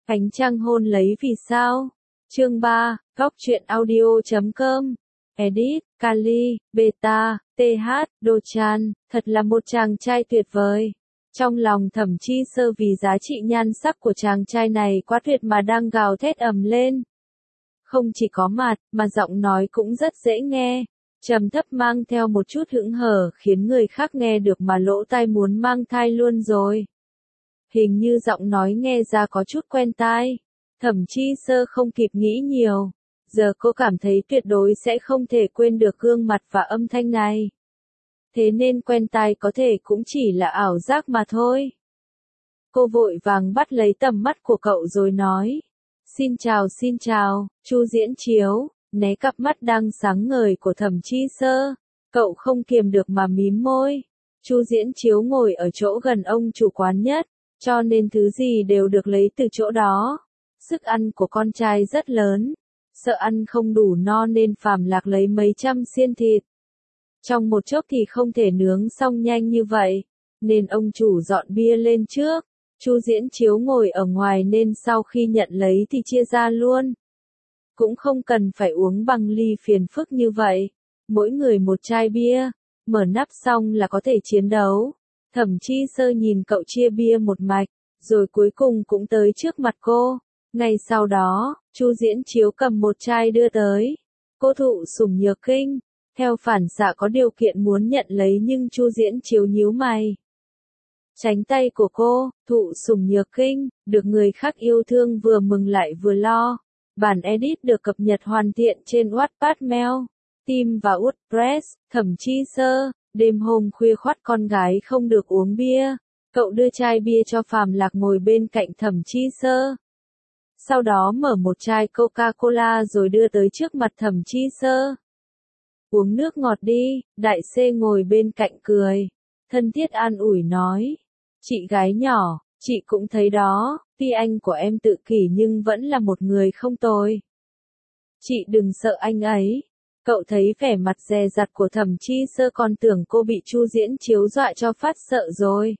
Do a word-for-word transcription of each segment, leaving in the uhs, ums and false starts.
Ánh trăng hôn lấy vì sao? Chương ba, góc truyện audio chấm com. Edit, Kali, Beta, tê hát, Dochan, thật là một chàng trai tuyệt vời. Trong lòng Thẩm Chi Sơ vì giá trị nhan sắc của chàng trai này quá tuyệt mà đang gào thét ầm lên. Không chỉ có mặt, mà giọng nói cũng rất dễ nghe. Trầm thấp mang theo một chút hững hờ khiến người khác nghe được mà lỗ tai muốn mang thai luôn rồi. Hình như giọng nói nghe ra có chút quen tai. Thẩm Chi Sơ không kịp nghĩ nhiều. Giờ cô cảm thấy tuyệt đối sẽ không thể quên được gương mặt và âm thanh này. Thế nên quen tai có thể cũng chỉ là ảo giác mà thôi. Cô vội vàng bắt lấy tầm mắt của cậu rồi nói. Xin chào xin chào, Chu Diễn Chiếu, né cặp mắt đang sáng ngời của Thẩm Chi Sơ. Cậu không kiềm được mà mím môi. Chu Diễn Chiếu ngồi ở chỗ gần ông chủ quán nhất, cho nên thứ gì đều được lấy từ chỗ đó. Sức ăn của con trai rất lớn. Sợ ăn không đủ no nên Phạm Lạc lấy mấy trăm xiên thịt. Trong một chốc thì không thể nướng xong nhanh như vậy, nên ông chủ dọn bia lên trước. Chu Diễn Chiếu ngồi ở ngoài nên sau khi nhận lấy thì chia ra luôn. Cũng không cần phải uống bằng ly phiền phức như vậy. Mỗi người một chai bia, mở nắp xong là có thể chiến đấu. Thẩm Chi Sơ nhìn cậu chia bia một mạch, rồi cuối cùng cũng tới trước mặt cô. Ngay sau đó, Chu Diễn Chiếu cầm một chai đưa tới. Cô thụ sủng nhược kinh, theo phản xạ có điều kiện muốn nhận lấy nhưng Chu Diễn Chiếu nhíu mày. Tránh tay của cô, thụ sủng nhược kinh, được người khác yêu thương vừa mừng lại vừa lo. Bản edit được cập nhật hoàn thiện trên Wattpad Mail, Steam và WordPress. Thẩm Chi Sơ, đêm hôm khuya khoắt con gái không được uống bia. Cậu đưa chai bia cho Phạm Lạc ngồi bên cạnh Thẩm Chi Sơ. Sau đó mở một chai Coca-Cola rồi đưa tới trước mặt Thẩm Chi Sơ. Uống nước ngọt đi, đại xê ngồi bên cạnh cười. Thân thiết an ủi nói. Chị gái nhỏ, chị cũng thấy đó, tuy anh của em tự kỷ nhưng vẫn là một người không tồi. Chị đừng sợ anh ấy. Cậu thấy vẻ mặt dè dặt của Thẩm Chi Sơ còn tưởng cô bị Chu Diễn Chiếu dọa cho phát sợ rồi.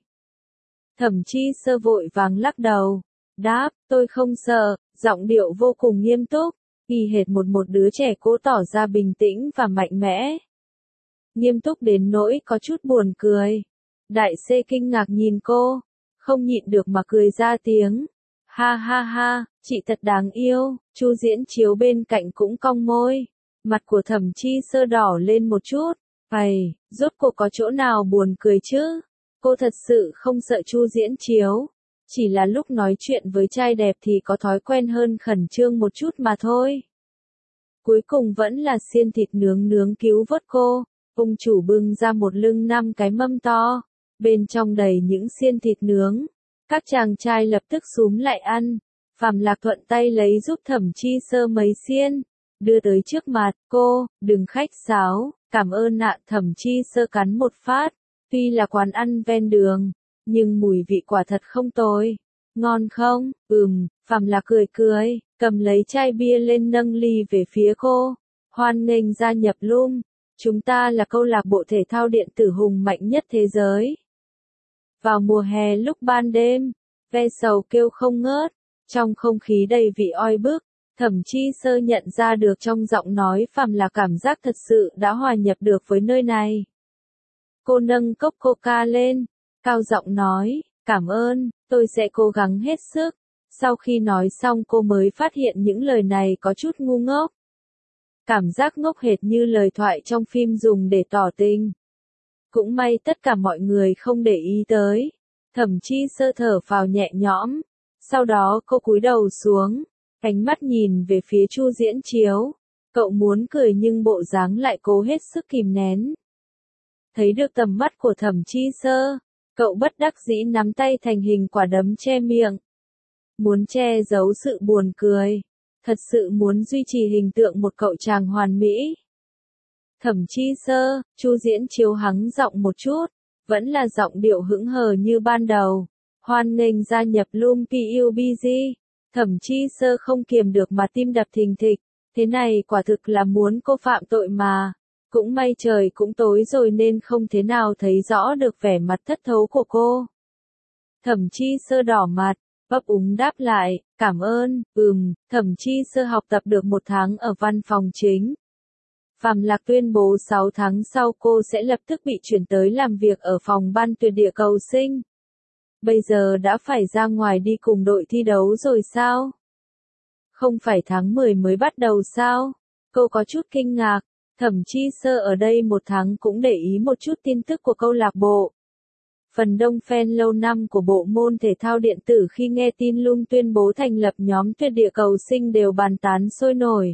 Thẩm Chi Sơ vội vàng lắc đầu. Đáp, tôi không sợ, giọng điệu vô cùng nghiêm túc, y hệt một một đứa trẻ cố tỏ ra bình tĩnh và mạnh mẽ. Nghiêm túc đến nỗi có chút buồn cười. Đại xê kinh ngạc nhìn cô, không nhịn được mà cười ra tiếng. Ha ha ha, chị thật đáng yêu. Chu Diễn Chiếu bên cạnh cũng cong môi. Mặt của Thẩm Chi Sơ đỏ lên một chút. Ầy, rốt cuộc có chỗ nào buồn cười chứ? Cô thật sự không sợ Chu Diễn Chiếu. Chỉ là lúc nói chuyện với trai đẹp thì có thói quen hơn khẩn trương một chút mà thôi. Cuối cùng vẫn là xiên thịt nướng nướng cứu vớt cô. Ông chủ bưng ra một lưng năm cái mâm to. Bên trong đầy những xiên thịt nướng. Các chàng trai lập tức xúm lại ăn. Phạm Lạc thuận tay lấy giúp Thẩm Chi Sơ mấy xiên. Đưa tới trước mặt cô, đừng khách sáo, cảm ơn ạ. Thẩm Chi Sơ cắn một phát. Tuy là quán ăn ven đường, nhưng mùi vị quả thật không tồi. Ngon không? Ừm, Phạm Lạc cười cười, cầm lấy chai bia lên nâng ly về phía cô. Hoan nghênh gia nhập Loom. Chúng ta là câu lạc bộ thể thao điện tử hùng mạnh nhất thế giới. Vào mùa hè lúc ban đêm, ve sầu kêu không ngớt, trong không khí đầy vị oi bức, Thẩm Chi Sơ nhận ra được trong giọng nói Phạm Lạc cảm giác thật sự đã hòa nhập được với nơi này. Cô nâng cốc coca lên, cao giọng nói, cảm ơn, tôi sẽ cố gắng hết sức. Sau khi nói xong cô mới phát hiện những lời này có chút ngu ngốc. Cảm giác ngốc hệt như lời thoại trong phim dùng để tỏ tình. Cũng may tất cả mọi người không để ý tới. Thẩm Chi Sơ thở phào nhẹ nhõm. Sau đó cô cúi đầu xuống, ánh mắt nhìn về phía Chu Diễn Chiếu. Cậu muốn cười nhưng bộ dáng lại cố hết sức kìm nén. Thấy được tầm mắt của Thẩm Chi Sơ, cậu bất đắc dĩ nắm tay thành hình quả đấm che miệng. Muốn che giấu sự buồn cười. Thật sự muốn duy trì hình tượng một cậu chàng hoàn mỹ. Thẩm Chi Sơ, Chu Diễn Chiếu hắng giọng một chút, vẫn là giọng điệu hững hờ như ban đầu. Hoan nghênh gia nhập Loom pê u bê giê. Thẩm Chi Sơ không kiềm được mà tim đập thình thịch. Thế này quả thực là muốn cô phạm tội mà. Cũng may trời cũng tối rồi nên không thế nào thấy rõ được vẻ mặt thất thố của cô. Thẩm Chi Sơ đỏ mặt, ấp úng đáp lại, Cảm ơn, ừm, Thẩm Chi Sơ học tập được một tháng ở văn phòng chính. Phạm Lạc tuyên bố sáu tháng sau cô sẽ lập tức bị chuyển tới làm việc ở phòng ban tuyệt địa cầu sinh. Bây giờ đã phải ra ngoài đi cùng đội thi đấu rồi sao? Không phải tháng mười mới bắt đầu sao? Cô có chút kinh ngạc. Thẩm Chi Sơ ở đây một tháng cũng để ý một chút tin tức của câu lạc bộ. Phần đông fan lâu năm của bộ môn thể thao điện tử khi nghe tin Loom tuyên bố thành lập nhóm tuyệt địa cầu sinh đều bàn tán sôi nổi.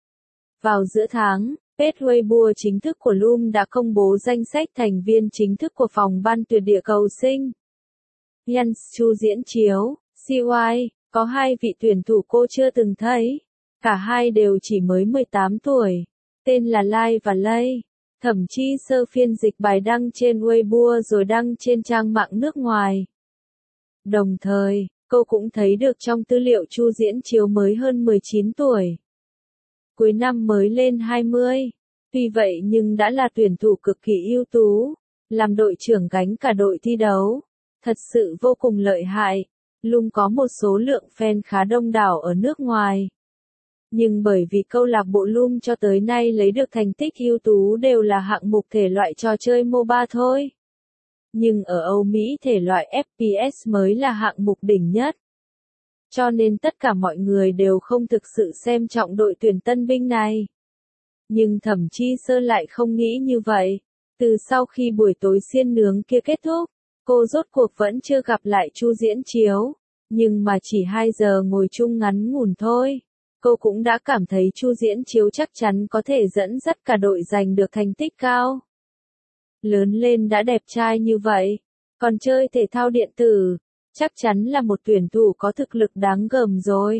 Vào giữa tháng, page Weibo chính thức của Loom đã công bố danh sách thành viên chính thức của phòng ban tuyệt địa cầu sinh. Yan Chu diễn chiếu, xê i, có hai vị tuyển thủ cô chưa từng thấy. Cả hai đều chỉ mới mười tám tuổi. Tên là Lai và Lay. Thẩm Chi Sơ phiên dịch bài đăng trên Weibo rồi đăng trên trang mạng nước ngoài. Đồng thời, cô cũng thấy được trong tư liệu Chu diễn chiếu mới hơn mười chín tuổi. Cuối năm mới lên hai mươi. Tuy vậy nhưng đã là tuyển thủ cực kỳ ưu tú. Làm đội trưởng gánh cả đội thi đấu. Thật sự vô cùng lợi hại. Loom có một số lượng fan khá đông đảo ở nước ngoài. Nhưng bởi vì câu lạc bộ Loom cho tới nay lấy được thành tích ưu tú đều là hạng mục thể loại trò chơi MOBA thôi. Nhưng ở Âu Mỹ thể loại ép pê ét mới là hạng mục đỉnh nhất. Cho nên tất cả mọi người đều không thực sự xem trọng đội tuyển tân binh này. Nhưng Thẩm Chi Sơ lại không nghĩ như vậy. Từ sau khi buổi tối xiên nướng kia kết thúc, cô rốt cuộc vẫn chưa gặp lại Chu diễn chiếu. Nhưng mà chỉ hai giờ ngồi chung ngắn ngủn thôi. Cô cũng đã cảm thấy Chu diễn chiếu chắc chắn có thể dẫn dắt cả đội giành được thành tích cao. Lớn lên đã đẹp trai như vậy, còn chơi thể thao điện tử, chắc chắn là một tuyển thủ có thực lực đáng gờm rồi.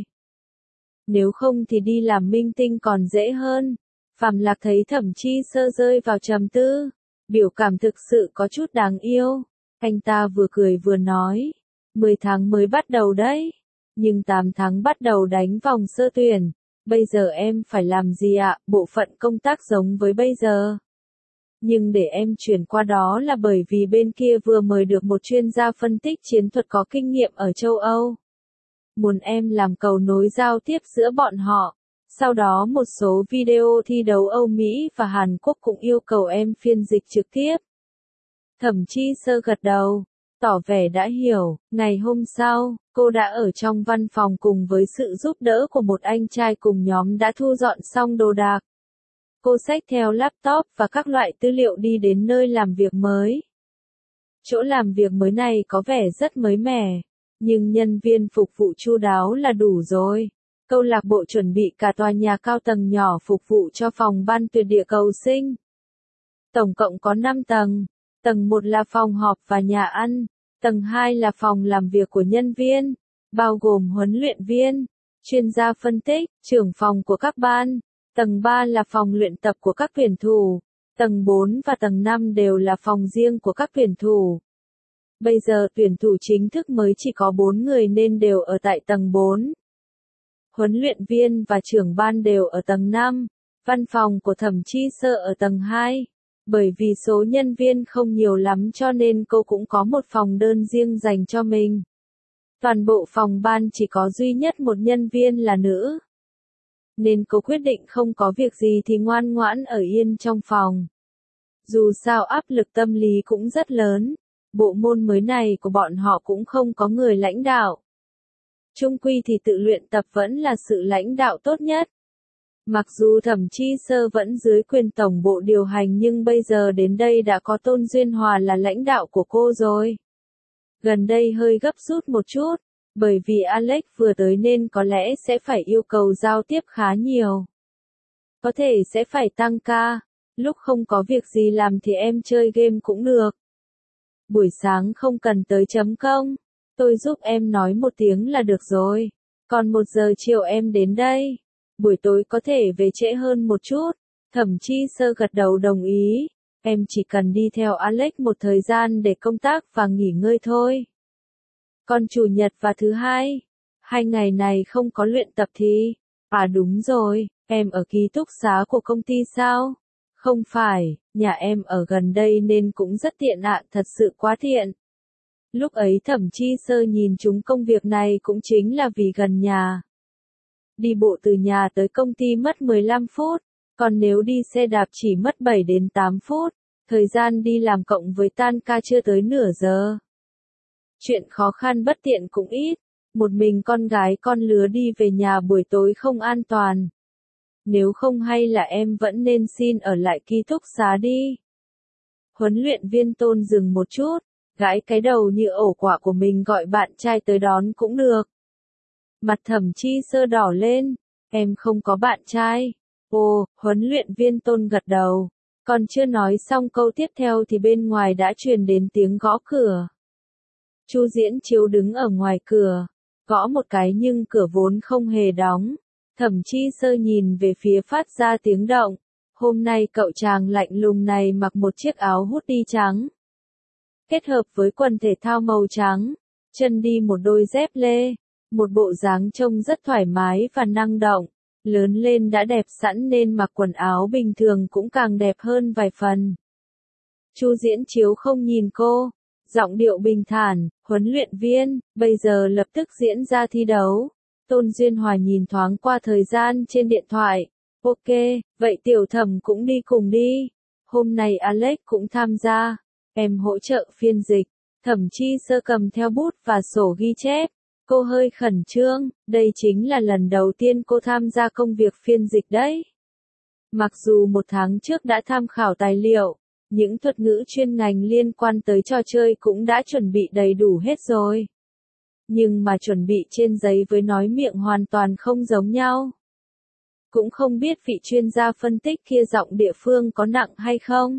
Nếu không thì đi làm minh tinh còn dễ hơn. Phạm Lạc thấy Thẩm Chi Sơ rơi vào trầm tư, biểu cảm thực sự có chút đáng yêu. Anh ta vừa cười vừa nói, mười tháng mới bắt đầu đấy. Nhưng tám tháng bắt đầu đánh vòng sơ tuyển. Bây giờ em phải làm gì ạ? Bộ phận công tác giống với bây giờ. Nhưng để em chuyển qua đó là bởi vì bên kia vừa mời được một chuyên gia phân tích chiến thuật có kinh nghiệm ở châu Âu. Muốn em làm cầu nối giao tiếp giữa bọn họ. Sau đó một số video thi đấu Âu Mỹ và Hàn Quốc cũng yêu cầu em phiên dịch trực tiếp. Thẩm Chi Sơ gật đầu, tỏ vẻ đã hiểu. Ngày hôm sau, cô đã ở trong văn phòng cùng với sự giúp đỡ của một anh trai cùng nhóm đã thu dọn xong đồ đạc. Cô xách theo laptop và các loại tư liệu đi đến nơi làm việc mới. Chỗ làm việc mới này có vẻ rất mới mẻ, nhưng nhân viên phục vụ chu đáo là đủ rồi. Câu lạc bộ chuẩn bị cả tòa nhà cao tầng nhỏ phục vụ cho phòng ban tuyệt địa cầu sinh. Tổng cộng có năm tầng. Tầng một là phòng họp và nhà ăn. Tầng hai là phòng làm việc của nhân viên, bao gồm huấn luyện viên, chuyên gia phân tích, trưởng phòng của các ban. Tầng ba là phòng luyện tập của các tuyển thủ. Tầng bốn và tầng năm đều là phòng riêng của các tuyển thủ. Bây giờ tuyển thủ chính thức mới chỉ có bốn người nên đều ở tại tầng bốn. Huấn luyện viên và trưởng ban đều ở tầng năm. Văn phòng của Thẩm Chi Sơ ở tầng hai. Bởi vì số nhân viên không nhiều lắm cho nên cô cũng có một phòng đơn riêng dành cho mình. Toàn bộ phòng ban chỉ có duy nhất một nhân viên là nữ. Nên cô quyết định không có việc gì thì ngoan ngoãn ở yên trong phòng. Dù sao áp lực tâm lý cũng rất lớn. Bộ môn mới này của bọn họ cũng không có người lãnh đạo. Chung quy thì tự luyện tập vẫn là sự lãnh đạo tốt nhất. Mặc dù Thẩm Chi Sơ vẫn dưới quyền tổng bộ điều hành nhưng bây giờ đến đây đã có Tôn Duyên Hòa là lãnh đạo của cô rồi. Gần đây hơi gấp rút một chút, bởi vì Alex vừa tới nên có lẽ sẽ phải yêu cầu giao tiếp khá nhiều. Có thể sẽ phải tăng ca, lúc không có việc gì làm thì em chơi game cũng được. Buổi sáng không cần tới chấm công, tôi giúp em nói một tiếng là được rồi. Còn một giờ chiều em đến đây. Buổi tối có thể về trễ hơn một chút. Thẩm Chi Sơ gật đầu đồng ý. Em chỉ cần đi theo Alex một thời gian để công tác và nghỉ ngơi thôi. Còn chủ nhật và thứ hai, hai ngày này không có luyện tập thì... À đúng rồi, em ở ký túc xá của công ty sao? Không phải, nhà em ở gần đây nên cũng rất tiện ạ, thật sự quá tiện. Lúc ấy Thẩm Chi Sơ nhìn chúng công việc này cũng chính là vì gần nhà. Đi bộ từ nhà tới công ty mất mười lăm phút, còn nếu đi xe đạp chỉ mất bảy đến tám phút, thời gian đi làm cộng với tan ca chưa tới nửa giờ. Chuyện khó khăn bất tiện cũng ít, một mình con gái con lứa đi về nhà buổi tối không an toàn. Nếu không hay là em vẫn nên xin ở lại ký túc xá đi. Huấn luyện viên Tôn dừng một chút, gãi cái đầu như ổ quả của mình gọi bạn trai tới đón cũng được. Mặt Thẩm Chi Sơ đỏ lên, em không có bạn trai. Ồ, huấn luyện viên Tôn gật đầu. Còn chưa nói xong câu tiếp theo thì bên ngoài đã truyền đến tiếng gõ cửa. Chu Diễn Chiếu đứng ở ngoài cửa, gõ một cái nhưng cửa vốn không hề đóng. Thẩm Chi Sơ nhìn về phía phát ra tiếng động. Hôm nay cậu chàng lạnh lùng này mặc một chiếc áo hoodie trắng, kết hợp với quần thể thao màu trắng, chân đi một đôi dép lê, một bộ dáng trông rất thoải mái và năng động. Lớn lên đã đẹp sẵn nên mặc quần áo bình thường cũng càng đẹp hơn vài phần. Chu Diễn Chiếu không nhìn cô, giọng điệu bình thản, huấn luyện viên, bây giờ lập tức diễn ra thi đấu. Tôn Duyên Hòa nhìn thoáng qua thời gian trên điện thoại. Ok, vậy Tiểu Thẩm cũng đi cùng đi. Hôm nay Alex cũng tham gia. Em hỗ trợ phiên dịch. Thẩm Chi Sơ cầm theo bút và sổ ghi chép. Cô hơi khẩn trương, đây chính là lần đầu tiên cô tham gia công việc phiên dịch đấy. Mặc dù một tháng trước đã tham khảo tài liệu, những thuật ngữ chuyên ngành liên quan tới trò chơi cũng đã chuẩn bị đầy đủ hết rồi. Nhưng mà chuẩn bị trên giấy với nói miệng hoàn toàn không giống nhau. Cũng không biết vị chuyên gia phân tích kia giọng địa phương có nặng hay không.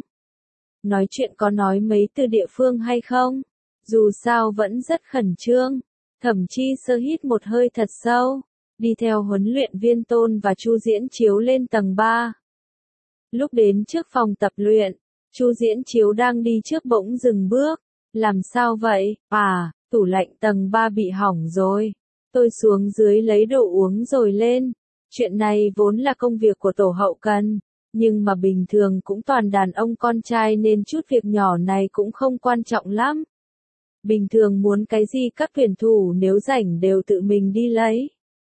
Nói chuyện có nói mấy từ địa phương hay không. Dù sao vẫn rất khẩn trương. Thẩm Chi Sơ hít một hơi thật sâu, đi theo huấn luyện viên Tôn và Chu Diễn Chiếu lên tầng ba. Lúc đến trước phòng tập luyện, Chu Diễn Chiếu đang đi trước bỗng dừng bước. Làm sao vậy? À, tủ lạnh tầng ba bị hỏng rồi. Tôi xuống dưới lấy đồ uống rồi lên. Chuyện này vốn là công việc của tổ hậu cần, nhưng mà bình thường cũng toàn đàn ông con trai nên chút việc nhỏ này cũng không quan trọng lắm. Bình thường muốn cái gì các tuyển thủ nếu rảnh đều tự mình đi lấy.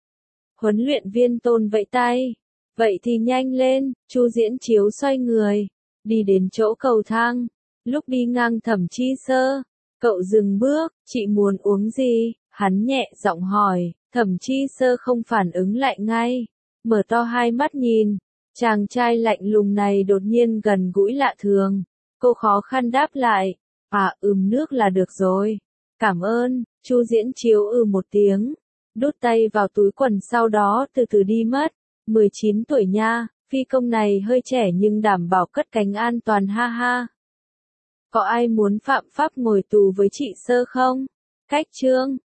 Huấn luyện viên Tôn vẫy tay. Vậy thì nhanh lên, Chu Diễn Chiếu xoay người, đi đến chỗ cầu thang. Lúc đi ngang Thẩm Chi Sơ, cậu dừng bước, chị muốn uống gì? Hắn nhẹ giọng hỏi, Thẩm Chi Sơ không phản ứng lại ngay, mở to hai mắt nhìn. Chàng trai lạnh lùng này đột nhiên gần gũi lạ thường. Cô khó khăn đáp lại, à ừm nước là được rồi. Cảm ơn, Chu Diễn Chiếu ừ một tiếng, đút tay vào túi quần sau đó từ từ đi mất. mười chín tuổi nha, phi công này hơi trẻ nhưng đảm bảo cất cánh an toàn ha ha. Có ai muốn phạm pháp ngồi tù với chị Sơ không? Cách chương